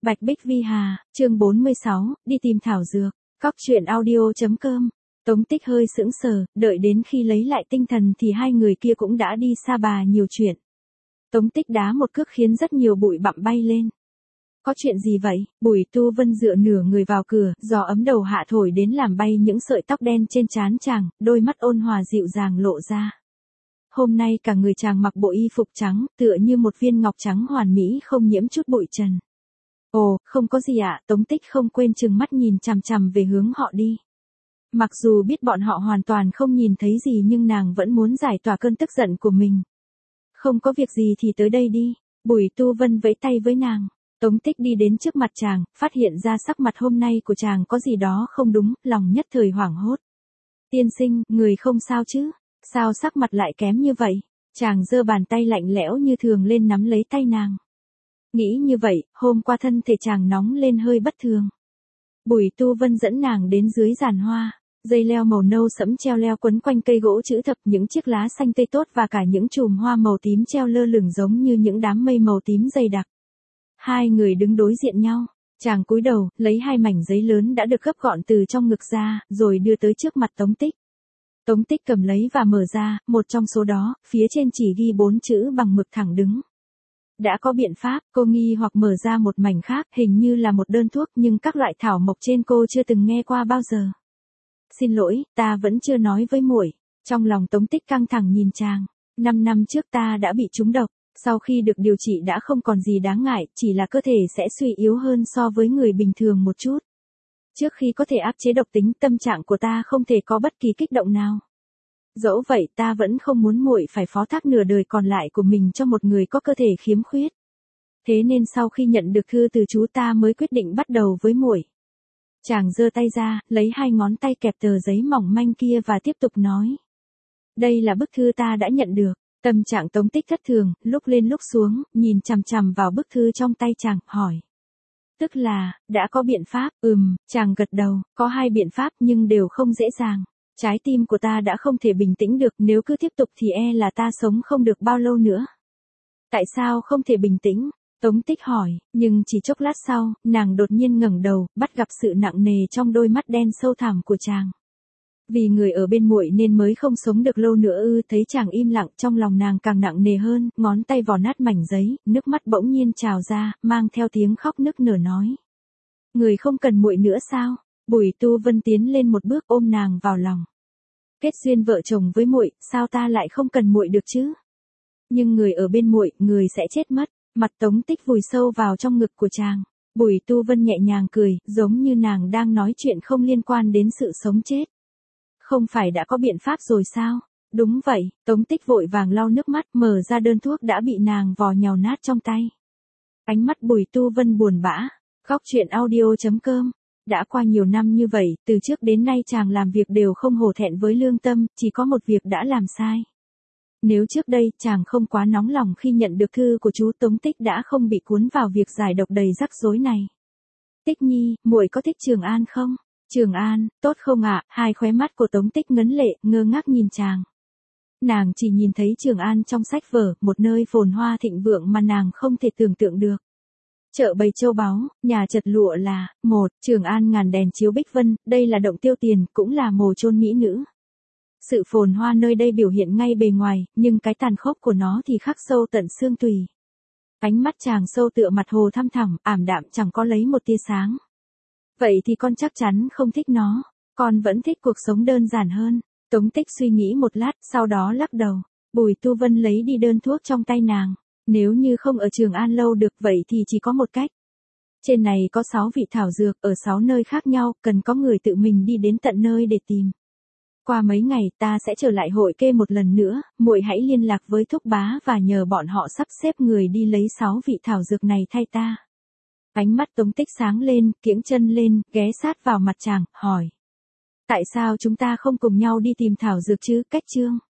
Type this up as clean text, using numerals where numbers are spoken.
Bạch Bích Vi Hà, chương 46, đi tìm thảo dược. Cóc truyện audio.com. Tống Tích hơi sững sờ, đợi đến khi lấy lại tinh thần thì hai người kia cũng đã đi xa bà nhiều chuyện. Tống Tích đá một cước khiến rất nhiều bụi bặm bay lên. Có chuyện gì vậy? Bùi Tu Vân dựa nửa người vào cửa, gió ấm đầu hạ thổi đến làm bay những sợi tóc đen trên trán chàng, đôi mắt ôn hòa dịu dàng lộ ra. Hôm nay cả người chàng mặc bộ y phục trắng, tựa như một viên ngọc trắng hoàn mỹ không nhiễm chút bụi trần. Ồ, không có gì ạ, Tống Tích không quên trừng mắt nhìn chằm chằm về hướng họ đi. Mặc dù biết bọn họ hoàn toàn không nhìn thấy gì nhưng nàng vẫn muốn giải tỏa cơn tức giận của mình. Không có việc gì thì tới đây đi, Bùi Tu Vân vẫy tay với nàng. Tống Tích đi đến trước mặt chàng, phát hiện ra sắc mặt hôm nay của chàng có gì đó không đúng, lòng nhất thời hoảng hốt. Tiên sinh, người không sao chứ? Sao sắc mặt lại kém như vậy? Chàng giơ bàn tay lạnh lẽo như thường lên nắm lấy tay nàng. Nghĩ như vậy, hôm qua thân thể chàng nóng lên hơi bất thường. Bùi Tu Vân dẫn nàng đến dưới giàn hoa, dây leo màu nâu sẫm treo leo quấn quanh cây gỗ chữ thập, những chiếc lá xanh tươi tốt và cả những chùm hoa màu tím treo lơ lửng giống như những đám mây màu tím dày đặc. Hai người đứng đối diện nhau, chàng cúi đầu, lấy hai mảnh giấy lớn đã được gấp gọn từ trong ngực ra, rồi đưa tới trước mặt Tống Tích. Tống Tích cầm lấy và mở ra, một trong số đó, phía trên chỉ ghi 4 chữ bằng mực thẳng đứng. Đã có biện pháp, cô nghi hoặc mở ra một mảnh khác, hình như là một đơn thuốc nhưng các loại thảo mộc trên cô chưa từng nghe qua bao giờ. Xin lỗi, ta vẫn chưa nói với muội. Trong lòng Tống Tích căng thẳng nhìn chàng. 5 năm trước ta đã bị trúng độc, sau khi được điều trị đã không còn gì đáng ngại, chỉ là cơ thể sẽ suy yếu hơn so với người bình thường một chút. Trước khi có thể áp chế độc tính, tâm trạng của ta không thể có bất kỳ kích động nào. Dẫu vậy ta vẫn không muốn muội phải phó thác nửa đời còn lại của mình cho một người có cơ thể khiếm khuyết. Thế nên sau khi nhận được thư từ chú ta mới quyết định bắt đầu với muội. Chàng giơ tay ra, lấy hai ngón tay kẹp tờ giấy mỏng manh kia và tiếp tục nói. Đây là bức thư ta đã nhận được. Tâm trạng Tống Tích thất thường, lúc lên lúc xuống, nhìn chằm chằm vào bức thư trong tay chàng, hỏi. Tức là, đã có biện pháp, chàng gật đầu, có 2 biện pháp nhưng đều không dễ dàng. Trái tim của ta đã không thể bình tĩnh được, nếu cứ tiếp tục thì e là ta sống không được bao lâu nữa. Tại sao không thể bình tĩnh? Tống Tích hỏi, nhưng chỉ chốc lát sau, nàng đột nhiên ngẩng đầu, bắt gặp sự nặng nề trong đôi mắt đen sâu thẳm của chàng. Vì người ở bên muội nên mới không sống được lâu nữa ư? Thấy chàng im lặng, trong lòng nàng càng nặng nề hơn, ngón tay vò nát mảnh giấy, nước mắt bỗng nhiên trào ra, mang theo tiếng khóc nức nở nói. Người không cần muội nữa sao? Bùi Tu Vân tiến lên một bước ôm nàng vào lòng. Kết duyên vợ chồng với muội, sao ta lại không cần muội được chứ? Nhưng người ở bên muội, người sẽ chết mất. Mặt Tống Tích vùi sâu vào trong ngực của chàng. Bùi Tu Vân nhẹ nhàng cười, giống như nàng đang nói chuyện không liên quan đến sự sống chết. Không phải đã có biện pháp rồi sao? Đúng vậy, Tống Tích vội vàng lau nước mắt, mở ra đơn thuốc đã bị nàng vò nhào nát trong tay. Ánh mắt Bùi Tu Vân buồn bã. Cóc truyện audio.com. Đã qua nhiều năm như vậy, từ trước đến nay chàng làm việc đều không hổ thẹn với lương tâm, chỉ có một việc đã làm sai. Nếu trước đây chàng không quá nóng lòng khi nhận được thư của chú, Tống Tích đã không bị cuốn vào việc giải độc đầy rắc rối này. Tích nhi, muội có thích Trường An không? Trường An, tốt không ạ? Hai khóe mắt của Tống Tích ngấn lệ, ngơ ngác nhìn chàng. Nàng chỉ nhìn thấy Trường An trong sách vở, một nơi phồn hoa thịnh vượng mà nàng không thể tưởng tượng được. Chợ bày châu báu, nhà chật lụa là, Trường An ngàn đèn chiếu bích vân, đây là động tiêu tiền, cũng là mồ chôn mỹ nữ. Sự phồn hoa nơi đây biểu hiện ngay bề ngoài, nhưng cái tàn khốc của nó thì khắc sâu tận xương tủy. Ánh mắt chàng sâu tựa mặt hồ thăm thẳm, ảm đạm chẳng có lấy một tia sáng. Vậy thì con chắc chắn không thích nó, con vẫn thích cuộc sống đơn giản hơn. Tống Tích suy nghĩ một lát, sau đó lắc đầu. Bùi Tu Vân lấy đi đơn thuốc trong tay nàng. Nếu như không ở Trường An lâu được vậy thì chỉ có một cách. Trên này có 6 vị thảo dược, ở 6 nơi khác nhau, cần có người tự mình đi đến tận nơi để tìm. Qua mấy ngày ta sẽ trở lại hội kê một lần nữa, muội hãy liên lạc với thúc bá và nhờ bọn họ sắp xếp người đi lấy 6 vị thảo dược này thay ta. Ánh mắt Tống Tích sáng lên, kiễng chân lên, ghé sát vào mặt chàng, hỏi. Tại sao chúng ta không cùng nhau đi tìm thảo dược chứ? Cách chương.